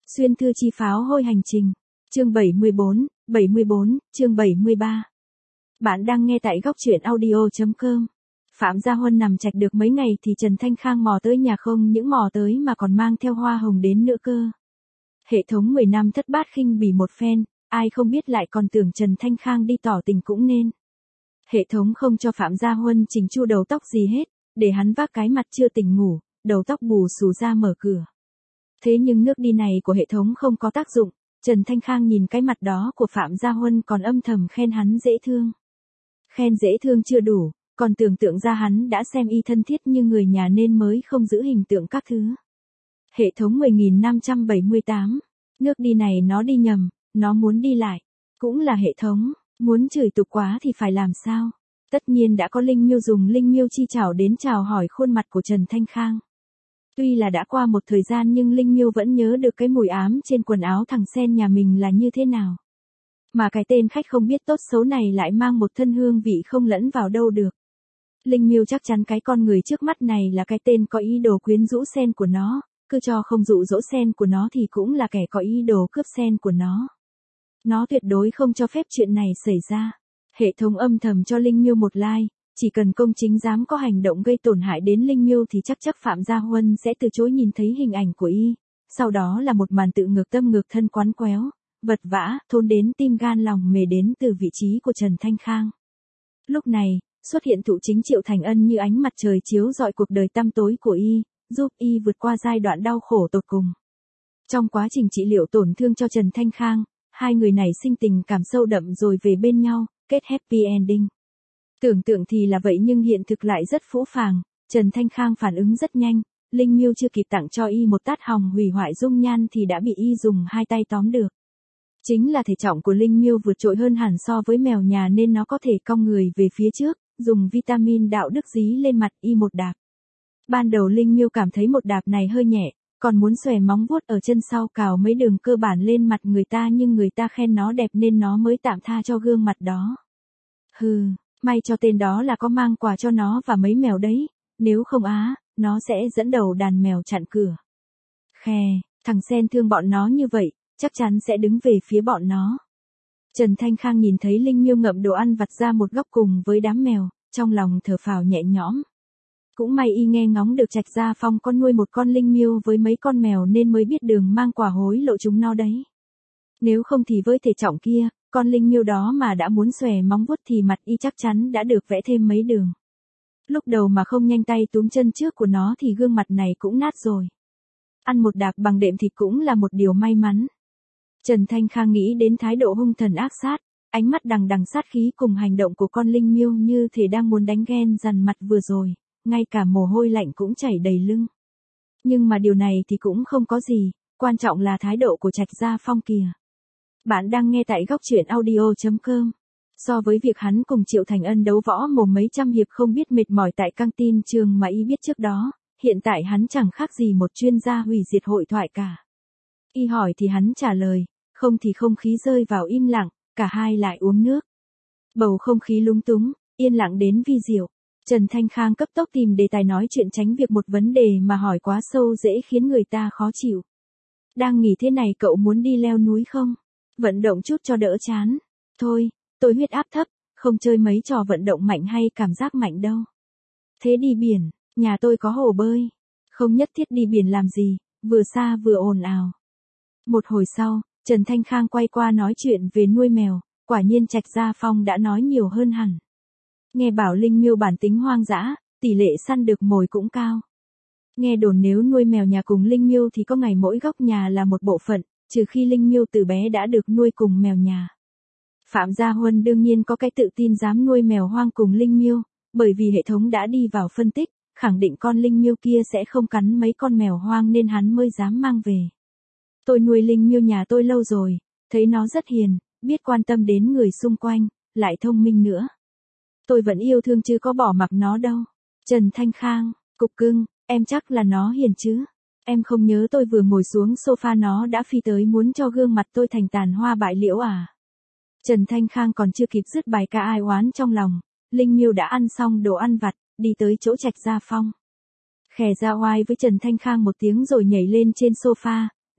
Xuyên thư chi pháo hôi hành trình. Chương 74, chương 73. Bạn đang nghe tại góc truyện audio.com. Phạm Gia Huân nằm trạch được mấy ngày thì Trần Thanh Khang mò tới nhà, không những mò tới mà còn mang theo hoa hồng đến nữa cơ. Hệ thống 10 năm thất bát khinh bỉ một phen, ai không biết lại còn tưởng Trần Thanh Khang đi tỏ tình cũng nên. Hệ thống không cho Phạm Gia Huân chỉnh chu đầu tóc gì hết, để hắn vác cái mặt chưa tỉnh ngủ, đầu tóc bù xù ra mở cửa. Thế nhưng nước đi này của hệ thống không có tác dụng, Trần Thanh Khang nhìn cái mặt đó của Phạm Gia Huân còn âm thầm khen hắn dễ thương. Khen dễ thương chưa đủ, còn tưởng tượng ra hắn đã xem y thân thiết như người nhà nên mới không giữ hình tượng các thứ. Hệ thống 10.578, nước đi này nó đi nhầm, nó muốn đi lại. Cũng là hệ thống, muốn chửi tục quá thì phải làm sao? Tất nhiên đã có Linh Miêu dùng Linh Miêu chi chảo đến chào hỏi khuôn mặt của Trần Thanh Khang. Tuy là đã qua một thời gian nhưng Linh Miêu vẫn nhớ được cái mùi ám trên quần áo thằng Sen nhà mình là như thế nào. Mà cái tên khách không biết tốt xấu này lại mang một thân hương vị không lẫn vào đâu được. Linh Miêu chắc chắn cái con người trước mắt này là cái tên có ý đồ quyến rũ Sen của nó, cứ cho không dụ dỗ Sen của nó thì cũng là kẻ có ý đồ cướp Sen của nó. Nó tuyệt đối không cho phép chuyện này xảy ra. Hệ thống âm thầm cho Linh Miêu một like, chỉ cần công chính dám có hành động gây tổn hại đến Linh Miêu thì chắc Phạm Gia Huân sẽ từ chối nhìn thấy hình ảnh của y. Sau đó là một màn tự ngược tâm ngược thân quán quéo, vật vã, thôn đến tim gan lòng mề đến từ vị trí của Trần Thanh Khang. Lúc này, xuất hiện Thụ Chính Triệu Thành Ân như ánh mặt trời chiếu rọi cuộc đời tăm tối của y, giúp y vượt qua giai đoạn đau khổ tột cùng. Trong quá trình trị liệu tổn thương cho Trần Thanh Khang, hai người này sinh tình cảm sâu đậm rồi về bên nhau, kết happy ending. Tưởng tượng thì là vậy nhưng hiện thực lại rất phũ phàng, Trần Thanh Khang phản ứng rất nhanh, Linh Miêu chưa kịp tặng cho y một tát hồng hủy hoại dung nhan thì đã bị y dùng hai tay tóm được. Chính là thể trọng của Linh Miêu vượt trội hơn hẳn so với mèo nhà nên nó có thể cong người về phía trước, dùng vitamin đạo đức dí lên mặt y một đạp. Ban đầu Linh Miêu cảm thấy một đạp này hơi nhẹ, còn muốn xòe móng vuốt ở chân sau cào mấy đường cơ bản lên mặt người ta nhưng người ta khen nó đẹp nên nó mới tạm tha cho gương mặt đó. Hừ, may cho tên đó là có mang quà cho nó và mấy mèo đấy, nếu không nó sẽ dẫn đầu đàn mèo chặn cửa. Khè, thằng Sen thương bọn nó như vậy, chắc chắn sẽ đứng về phía bọn nó. Trần Thanh Khang nhìn thấy Linh Miêu ngậm đồ ăn vặt ra một góc cùng với đám mèo, trong lòng thở phào nhẹ nhõm. Cũng may y nghe ngóng được Trạch Gia Phong có nuôi một con Linh Miêu với mấy con mèo nên mới biết đường mang quà hối lộ chúng nó đấy. Nếu không thì với thể trọng kia, con Linh Miêu đó mà đã muốn xòe móng vuốt thì mặt y chắc chắn đã được vẽ thêm mấy đường. Lúc đầu mà không nhanh tay túm chân trước của nó thì gương mặt này cũng nát rồi. Ăn một đạp bằng đệm thịt cũng là một điều may mắn. Trần Thanh Khang nghĩ đến thái độ hung thần ác sát, ánh mắt đằng đằng sát khí cùng hành động của con Linh Miêu như thể đang muốn đánh ghen dằn mặt vừa rồi, ngay cả mồ hôi lạnh cũng chảy đầy lưng. Nhưng mà điều này thì cũng không có gì, quan trọng là thái độ của Trạch Gia Phong kìa. Bạn đang nghe tại góc truyện audio.com. So với việc hắn cùng Triệu Thành Ân đấu võ mồm mấy trăm hiệp không biết mệt mỏi tại căng tin trường mà y biết trước đó, hiện tại hắn chẳng khác gì một chuyên gia hủy diệt hội thoại cả. Y hỏi thì hắn trả lời, không thì không khí rơi vào im lặng, cả hai lại uống nước. Bầu không khí lúng túng, yên lặng đến vi diệu. Trần Thanh Khang cấp tốc tìm đề tài nói chuyện tránh việc một vấn đề mà hỏi quá sâu dễ khiến người ta khó chịu. Đang nghỉ thế này cậu muốn đi leo núi không? Vận động chút cho đỡ chán. Thôi, tôi huyết áp thấp, không chơi mấy trò vận động mạnh hay cảm giác mạnh đâu. Thế đi biển, nhà tôi có hồ bơi. Không nhất thiết đi biển làm gì, vừa xa vừa ồn ào. Một hồi sau, Trần Thanh Khang quay qua nói chuyện về nuôi mèo, quả nhiên Trạch Gia Phong đã nói nhiều hơn hẳn. Nghe bảo Linh Miêu bản tính hoang dã, tỷ lệ săn được mồi cũng cao. Nghe đồn nếu nuôi mèo nhà cùng Linh Miêu thì có ngày mỗi góc nhà là một bộ phận, trừ khi Linh Miêu từ bé đã được nuôi cùng mèo nhà. Phạm Gia Huân đương nhiên có cái tự tin dám nuôi mèo hoang cùng Linh Miêu, bởi vì hệ thống đã đi vào phân tích, khẳng định con Linh Miêu kia sẽ không cắn mấy con mèo hoang nên hắn mới dám mang về. Tôi nuôi Linh Miêu nhà tôi lâu rồi, thấy nó rất hiền, biết quan tâm đến người xung quanh, lại thông minh nữa. Tôi vẫn yêu thương chứ có bỏ mặc nó đâu. Trần Thanh Khang, cục cưng, em chắc là nó hiền chứ. Em không nhớ tôi vừa ngồi xuống sofa nó đã phi tới muốn cho gương mặt tôi thành tàn hoa bại liễu à. Trần Thanh Khang còn chưa kịp dứt bài ca ai oán trong lòng, Linh Miêu đã ăn xong đồ ăn vặt, đi tới chỗ Trạch Gia Phong. Khè ra oai với Trần Thanh Khang một tiếng rồi nhảy lên trên sofa,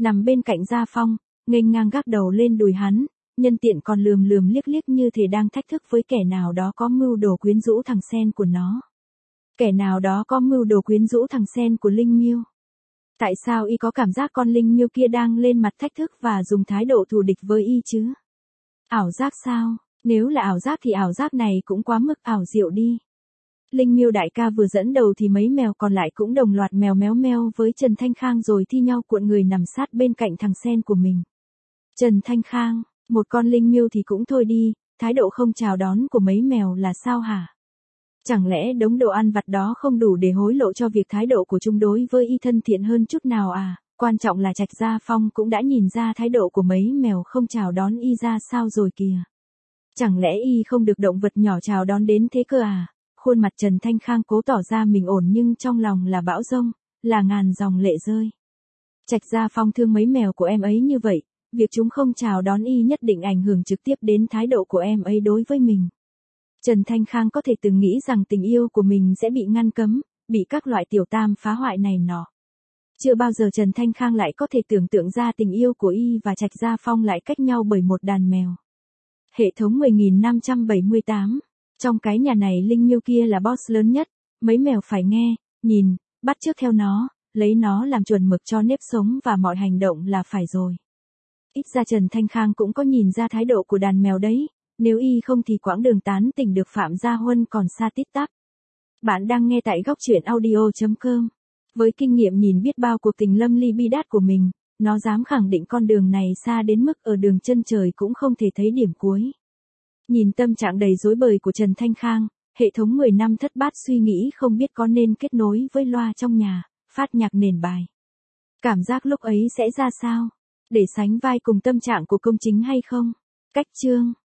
nằm bên cạnh Gia Phong, nghênh ngang gác đầu lên đùi hắn, nhân tiện còn lườm lườm liếc liếc như thể đang thách thức với kẻ nào đó có mưu đồ quyến rũ thằng sen của nó. Kẻ nào đó có mưu đồ quyến rũ thằng sen của Linh Miêu. Tại sao y có cảm giác con Linh Miêu kia đang lên mặt thách thức và dùng thái độ thù địch với y chứ? Ảo giác sao? Nếu là ảo giác thì ảo giác này cũng quá mức ảo diệu đi. Linh Miêu đại ca vừa dẫn đầu thì mấy mèo còn lại cũng đồng loạt mèo méo meo với Trần Thanh Khang rồi thi nhau cuộn người nằm sát bên cạnh thằng sen của mình. Trần Thanh Khang, một con Linh Miêu thì cũng thôi đi, thái độ không chào đón của mấy mèo là sao hả? Chẳng lẽ đống đồ ăn vặt đó không đủ để hối lộ cho việc thái độ của chúng đối với y thân thiện hơn chút nào à? Quan trọng là Trạch Gia Phong cũng đã nhìn ra thái độ của mấy mèo không chào đón y ra sao rồi kìa. Chẳng lẽ y không được động vật nhỏ chào đón đến thế cơ à? Khuôn mặt Trần Thanh Khang cố tỏ ra mình ổn nhưng trong lòng là bão dông, là ngàn dòng lệ rơi. Trạch Gia Phong thương mấy mèo của em ấy như vậy, việc chúng không chào đón y nhất định ảnh hưởng trực tiếp đến thái độ của em ấy đối với mình. Trần Thanh Khang có thể từng nghĩ rằng tình yêu của mình sẽ bị ngăn cấm, bị các loại tiểu tam phá hoại này nọ. Chưa bao giờ Trần Thanh Khang lại có thể tưởng tượng ra tình yêu của y và Trạch Gia Phong lại cách nhau bởi một đàn mèo. Hệ thống 10.578. Trong cái nhà này Linh Miêu kia là boss lớn nhất, mấy mèo phải nghe, nhìn, bắt chước theo nó, lấy nó làm chuẩn mực cho nếp sống và mọi hành động là phải rồi. Ít ra Trần Thanh Khang cũng có nhìn ra thái độ của đàn mèo đấy, nếu y không thì quãng đường tán tỉnh được Phạm Gia Huân còn xa tít tắp. Bạn đang nghe tại góc truyện audio.com. Với kinh nghiệm nhìn biết bao cuộc tình lâm ly bi đát của mình, nó dám khẳng định con đường này xa đến mức ở đường chân trời cũng không thể thấy điểm cuối. Nhìn tâm trạng đầy rối bời của Trần Thanh Khang, hệ thống 10 năm thất bát suy nghĩ không biết có nên kết nối với loa trong nhà, phát nhạc nền bài. Cảm giác lúc ấy sẽ ra sao? Để sánh vai cùng tâm trạng của công chính hay không? Cách chương